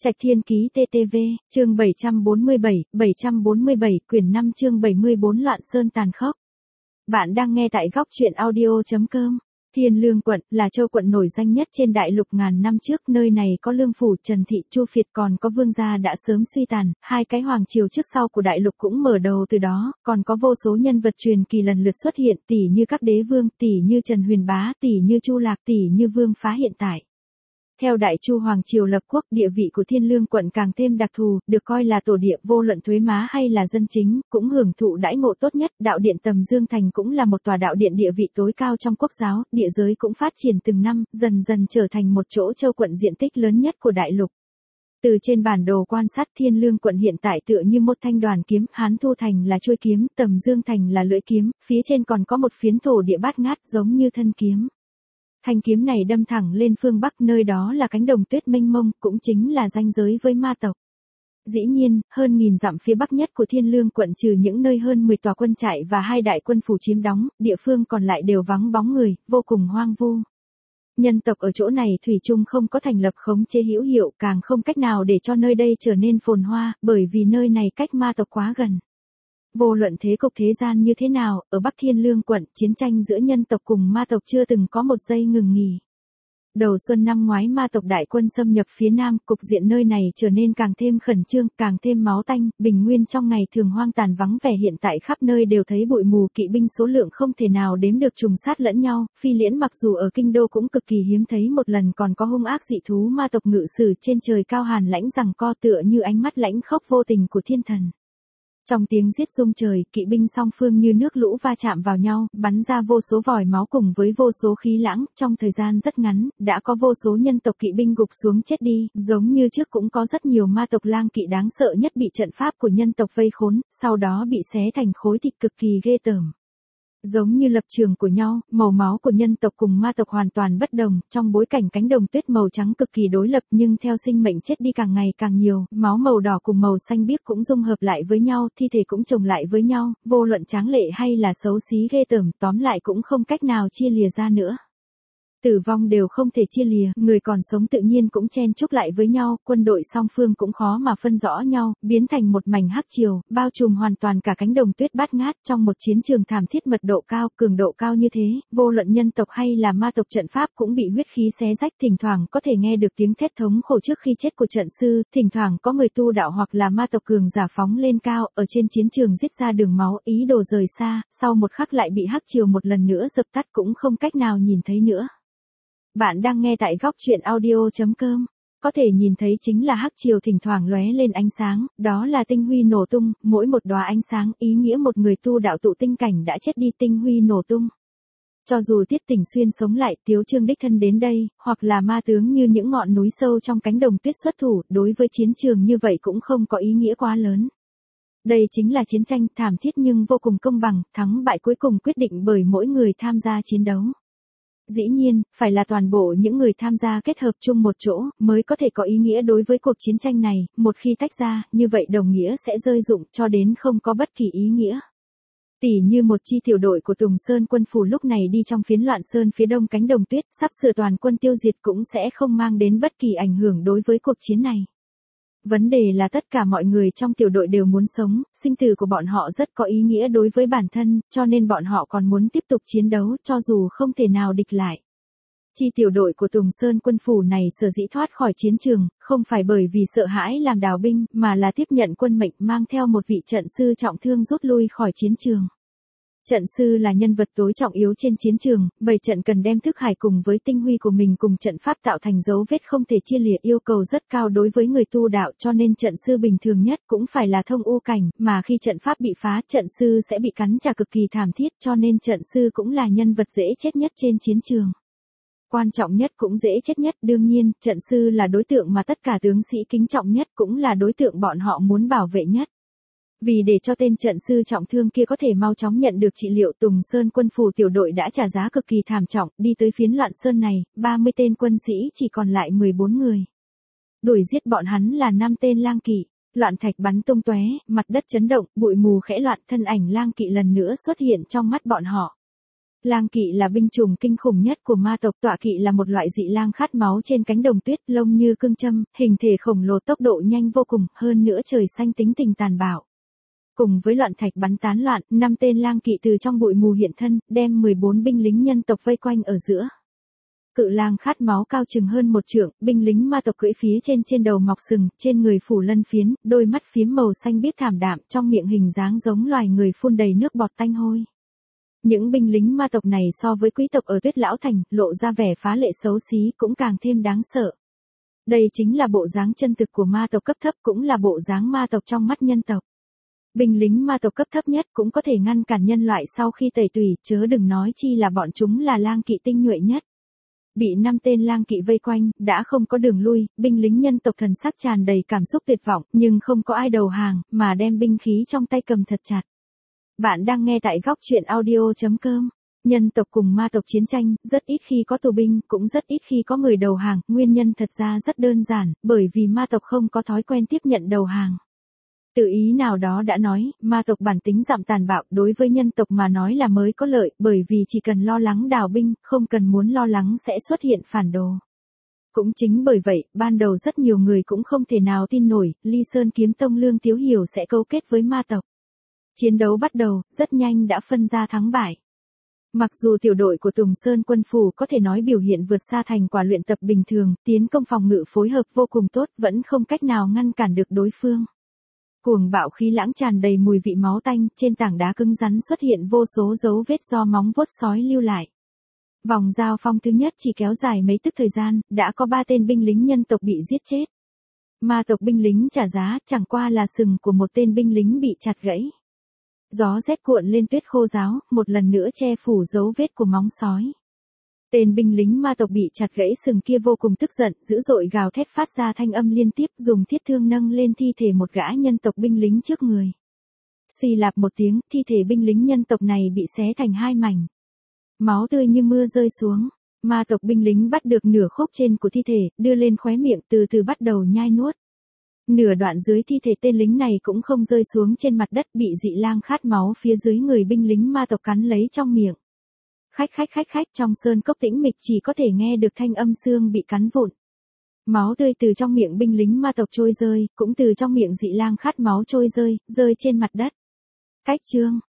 Trạch Thiên Ký TTV, chương 747, quyển 5 chương 74 Loạn Sơn tàn khốc. Bạn đang nghe tại góc truyện audio.com. Thiên Lương quận là châu quận nổi danh nhất trên đại lục ngàn năm trước, nơi này có Lương phủ, Trần thị, Chu Phiệt, còn có Vương gia đã sớm suy tàn, hai cái hoàng triều trước sau của đại lục cũng mở đầu từ đó, còn có vô số nhân vật truyền kỳ lần lượt xuất hiện, tỷ như các đế vương, tỷ như Trần Huyền Bá, tỷ như Chu Lạc, tỷ như Vương Phá hiện tại. Theo Đại Chu Hoàng triều lập quốc, địa vị của Thiên Lương quận càng thêm đặc thù, được coi là tổ địa, vô luận thuế má hay là dân chính, cũng hưởng thụ đãi ngộ tốt nhất. Đạo điện Tầm Dương Thành cũng là một tòa đạo điện địa vị tối cao trong quốc giáo, địa giới cũng phát triển từng năm, dần dần trở thành một chỗ châu quận diện tích lớn nhất của đại lục. Từ trên bản đồ quan sát, Thiên Lương quận hiện tại tựa như một thanh đoàn kiếm, Hán Thu Thành là chuôi kiếm, Tầm Dương Thành là lưỡi kiếm, phía trên còn có một phiến thổ địa bát ngát giống như thân kiếm. Thanh kiếm này đâm thẳng lên phương Bắc, nơi đó là cánh đồng tuyết mênh mông, cũng chính là ranh giới với ma tộc. Dĩ nhiên, hơn 1000 dặm phía bắc nhất của Thiên Lương quận trừ những nơi hơn 10 tòa quân trại và 2 đại quân phủ chiếm đóng, địa phương còn lại đều vắng bóng người, vô cùng hoang vu. Nhân tộc ở chỗ này thủy chung không có thành lập khống chế hữu hiệu, càng không cách nào để cho nơi đây trở nên phồn hoa, bởi vì nơi này cách ma tộc quá gần. Vô luận thế cục thế gian như thế nào, ở Bắc Thiên Lương quận, chiến tranh giữa nhân tộc cùng ma tộc chưa từng có một giây ngừng nghỉ. Đầu xuân năm ngoái ma tộc đại quân xâm nhập phía nam, cục diện nơi này trở nên càng thêm khẩn trương, càng thêm máu tanh, bình nguyên trong ngày thường hoang tàn vắng vẻ hiện tại khắp nơi đều thấy bụi mù, kỵ binh số lượng không thể nào đếm được trùng sát lẫn nhau, phi liễn mặc dù ở kinh đô cũng cực kỳ hiếm thấy một lần, còn có hung ác dị thú ma tộc ngự sử trên trời cao hàn lãnh giằng co tựa như ánh mắt lãnh khốc vô tình của thiên thần. Trong tiếng giết rung trời, kỵ binh song phương như nước lũ va chạm vào nhau, bắn ra vô số vòi máu cùng với vô số khí lãng, trong thời gian rất ngắn, đã có vô số nhân tộc kỵ binh gục xuống chết đi, giống như trước cũng có rất nhiều ma tộc lang kỵ đáng sợ nhất bị trận pháp của nhân tộc vây khốn, sau đó bị xé thành khối thịt cực kỳ ghê tởm. Giống như lập trường của nhau, màu máu của nhân tộc cùng ma tộc hoàn toàn bất đồng, trong bối cảnh cánh đồng tuyết màu trắng cực kỳ đối lập nhưng theo sinh mệnh chết đi càng ngày càng nhiều, máu màu đỏ cùng màu xanh biếc cũng dung hợp lại với nhau, thi thể cũng chồng lại với nhau, vô luận tráng lệ hay là xấu xí ghê tởm, tóm lại cũng không cách nào chia lìa ra nữa. Tử vong đều không thể chia lìa, người còn sống tự nhiên cũng chen chúc lại với nhau, quân đội song phương cũng khó mà phân rõ nhau, biến thành một mảnh hắc triều, bao trùm hoàn toàn cả cánh đồng tuyết bát ngát, trong một chiến trường thảm thiết mật độ cao, cường độ cao như thế, vô luận nhân tộc hay là ma tộc trận pháp cũng bị huyết khí xé rách, thỉnh thoảng có thể nghe được tiếng thét thống khổ trước khi chết của trận sư, thỉnh thoảng có người tu đạo hoặc là ma tộc cường giả phóng lên cao, ở trên chiến trường giết ra đường máu, ý đồ rời xa, sau một khắc lại bị hắc triều một lần nữa dập tắt, cũng không cách nào nhìn thấy nữa. Bạn đang nghe tại góc truyện audio.com. Có thể nhìn thấy chính là hắc triều thỉnh thoảng lóe lên ánh sáng, đó là tinh huy nổ tung, mỗi một đóa ánh sáng ý nghĩa một người tu đạo tụ tinh cảnh đã chết đi, tinh huy nổ tung. Cho dù Tiết Tỉnh Xuyên sống lại, Tiếu Trương đích thân đến đây, hoặc là ma tướng như những ngọn núi sâu trong cánh đồng tuyết xuất thủ, đối với chiến trường như vậy cũng không có ý nghĩa quá lớn. Đây chính là chiến tranh thảm thiết nhưng vô cùng công bằng, thắng bại cuối cùng quyết định bởi mỗi người tham gia chiến đấu. Dĩ nhiên, phải là toàn bộ những người tham gia kết hợp chung một chỗ, mới có thể có ý nghĩa đối với cuộc chiến tranh này, một khi tách ra, như vậy đồng nghĩa sẽ rơi rụng cho đến không có bất kỳ ý nghĩa. Tỉ như một chi tiểu đội của Tùng Sơn quân phủ lúc này đi trong phiến Loạn Sơn phía đông cánh đồng tuyết, sắp sửa toàn quân tiêu diệt cũng sẽ không mang đến bất kỳ ảnh hưởng đối với cuộc chiến này. Vấn đề là tất cả mọi người trong tiểu đội đều muốn sống, sinh tử của bọn họ rất có ý nghĩa đối với bản thân, cho nên bọn họ còn muốn tiếp tục chiến đấu, cho dù không thể nào địch lại. Chi tiểu đội của Tùng Sơn quân phủ này sở dĩ thoát khỏi chiến trường, không phải bởi vì sợ hãi làm đào binh, mà là tiếp nhận quân mệnh mang theo một vị trận sư trọng thương rút lui khỏi chiến trường. Trận sư là nhân vật tối trọng yếu trên chiến trường, bày trận cần đem thức hải cùng với tinh huy của mình cùng trận pháp tạo thành dấu vết không thể chia lìa, yêu cầu rất cao đối với người tu đạo, cho nên trận sư bình thường nhất cũng phải là thông u cảnh, mà khi trận pháp bị phá, trận sư sẽ bị cắn trả cực kỳ thảm thiết, cho nên trận sư cũng là nhân vật dễ chết nhất trên chiến trường. Quan trọng nhất cũng dễ chết nhất, đương nhiên, trận sư là đối tượng mà tất cả tướng sĩ kính trọng nhất, cũng là đối tượng bọn họ muốn bảo vệ nhất. Vì để cho tên trận sư trọng thương kia có thể mau chóng nhận được trị liệu, Tùng Sơn quân phủ tiểu đội đã trả giá cực kỳ thảm trọng, đi tới phiến Loạn Sơn này, 30 tên quân sĩ chỉ còn lại 14 người. Đuổi giết bọn hắn là 5 tên lang kỵ, loạn thạch bắn tung tóe, mặt đất chấn động, bụi mù khẽ loạn, thân ảnh lang kỵ lần nữa xuất hiện trong mắt bọn họ. Lang kỵ là binh chủng kinh khủng nhất của ma tộc, tọa kỵ là một loại dị lang khát máu trên cánh đồng tuyết, lông như cương châm, hình thể khổng lồ, tốc độ nhanh vô cùng, hơn nữa trời xanh tính tình tàn bạo. Cùng với loạn thạch bắn tán loạn, 5 tên lang kỵ từ trong bụi mù hiện thân, đem 14 binh lính nhân tộc vây quanh ở giữa. Cự lang khát máu cao chừng hơn 1 trượng, binh lính ma tộc cưỡi phía trên đầu mọc sừng, trên người phủ lân phiến, đôi mắt phiếm màu xanh biếc thảm đạm, trong miệng hình dáng giống loài người phun đầy nước bọt tanh hôi. Những binh lính ma tộc này so với quý tộc ở Tuyết Lão Thành, lộ ra vẻ phá lệ xấu xí, cũng càng thêm đáng sợ. Đây chính là bộ dáng chân thực của ma tộc cấp thấp, cũng là bộ dáng ma tộc trong mắt nhân tộc. Binh lính ma tộc cấp thấp nhất cũng có thể ngăn cản nhân loại sau khi tẩy tùy, chớ đừng nói chi là bọn chúng là lang kỵ tinh nhuệ nhất. Bị 5 tên lang kỵ vây quanh, đã không có đường lui, binh lính nhân tộc thần sắc tràn đầy cảm xúc tuyệt vọng, nhưng không có ai đầu hàng, mà đem binh khí trong tay cầm thật chặt. Bạn đang nghe tại góc truyện audio.com. Nhân tộc cùng ma tộc chiến tranh, rất ít khi có tù binh, cũng rất ít khi có người đầu hàng, nguyên nhân thật ra rất đơn giản, bởi vì ma tộc không có thói quen tiếp nhận đầu hàng. Từ ý nào đó đã nói, ma tộc bản tính dạm tàn bạo, đối với nhân tộc mà nói là mới có lợi, bởi vì chỉ cần lo lắng đào binh, không cần muốn lo lắng sẽ xuất hiện phản đồ. Cũng chính bởi vậy, ban đầu rất nhiều người cũng không thể nào tin nổi, Ly Sơn Kiếm Tông Lương Tiếu Hiểu sẽ cấu kết với ma tộc. Chiến đấu bắt đầu, rất nhanh đã phân ra thắng bại. Mặc dù tiểu đội của Tùng Sơn quân phủ có thể nói biểu hiện vượt xa thành quả luyện tập bình thường, tiến công phòng ngự phối hợp vô cùng tốt, vẫn không cách nào ngăn cản được đối phương. Cuồng bạo khí lãng tràn đầy mùi vị máu tanh, trên tảng đá cứng rắn xuất hiện vô số dấu vết do móng vuốt sói lưu lại. Vòng giao phong thứ nhất chỉ kéo dài mấy tức thời gian, đã có 3 tên binh lính nhân tộc bị giết chết. Ma tộc binh lính trả giá, chẳng qua là sừng của một tên binh lính bị chặt gãy. Gió rét cuộn lên tuyết khô ráo, một lần nữa che phủ dấu vết của móng sói. Tên binh lính ma tộc bị chặt gãy sừng kia vô cùng tức giận, dữ dội gào thét phát ra thanh âm liên tiếp, dùng thiết thương nâng lên thi thể một gã nhân tộc binh lính trước người. Suy lạp một tiếng, thi thể binh lính nhân tộc này bị xé thành 2 mảnh. Máu tươi như mưa rơi xuống, ma tộc binh lính bắt được nửa khúc trên của thi thể, đưa lên khóe miệng, từ từ bắt đầu nhai nuốt. Nửa đoạn dưới thi thể tên lính này cũng không rơi xuống trên mặt đất, bị dị lang khát máu phía dưới người binh lính ma tộc cắn lấy trong miệng. Khách, trong sơn cốc tĩnh mịch chỉ có thể nghe được thanh âm xương bị cắn vụn. Máu tươi từ trong miệng binh lính ma tộc trôi rơi, cũng từ trong miệng dị lang khát máu trôi rơi trên mặt đất. Cách chương,